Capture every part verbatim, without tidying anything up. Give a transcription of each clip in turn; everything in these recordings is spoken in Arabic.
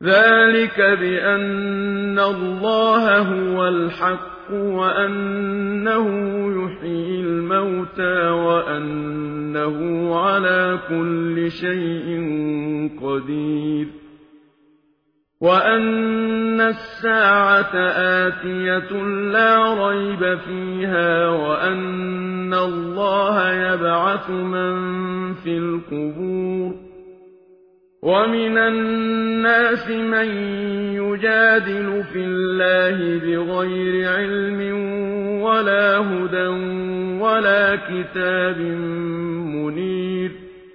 ذلك بأن الله هو الحق وأنه يحيي الموتى وأنه على كل شيء قدير وأن الساعة آتية لا ريب فيها وأن الله يبعث من في القبور ومن الناس من يجادل في الله بغير علم ولا هدى ولا كتاب منير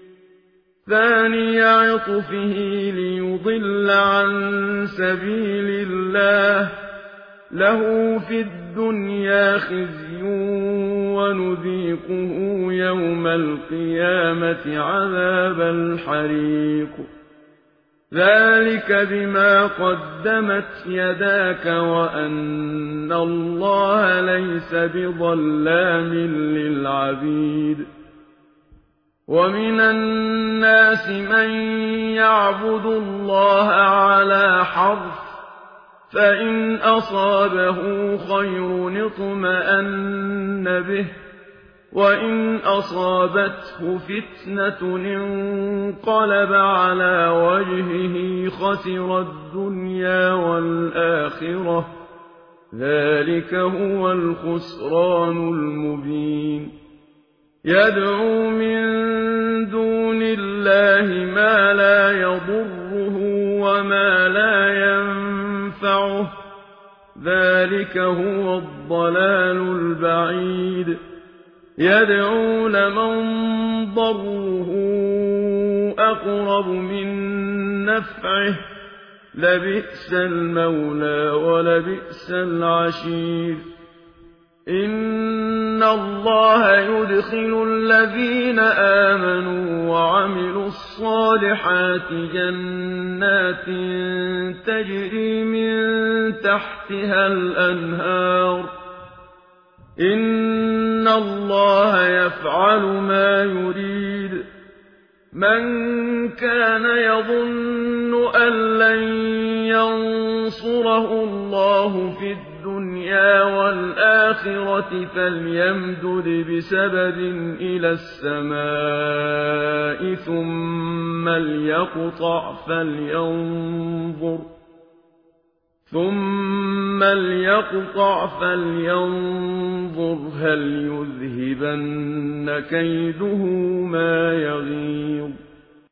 ثاني عطفه ليضل عن سبيل الله له في الدنيا خزي ونذيقه يوم القيامة عذاب الحريق ذلك بما قدمت يداك وأن الله ليس بظلام للعبيد ومن الناس من يعبد الله على حرف فإن أصابه خير اطمأن به وإن أصابته فتنة انقلب على وجهه خسر الدنيا والآخرة ذلك هو الخسران المبين يدعو من دون الله ما لا يضره وما لا ينفعه ذلك هو الضلال البعيد يدعو لمن ضره أقرب من نفعه لبئس المولى ولبئس العشير إن الله يدخل الذين آمنوا وعملوا الصالحات جنات تجري من تحتها الأنهار إن الله يفعل ما يريد من كان يظن أن لن ينصره الله في الدنيا والآخرة فليمدد بسبب إلى السماء ثم ليقطع فلينظر ثم ليقطع فلينظر هل يذهبن كيده ما يغيظ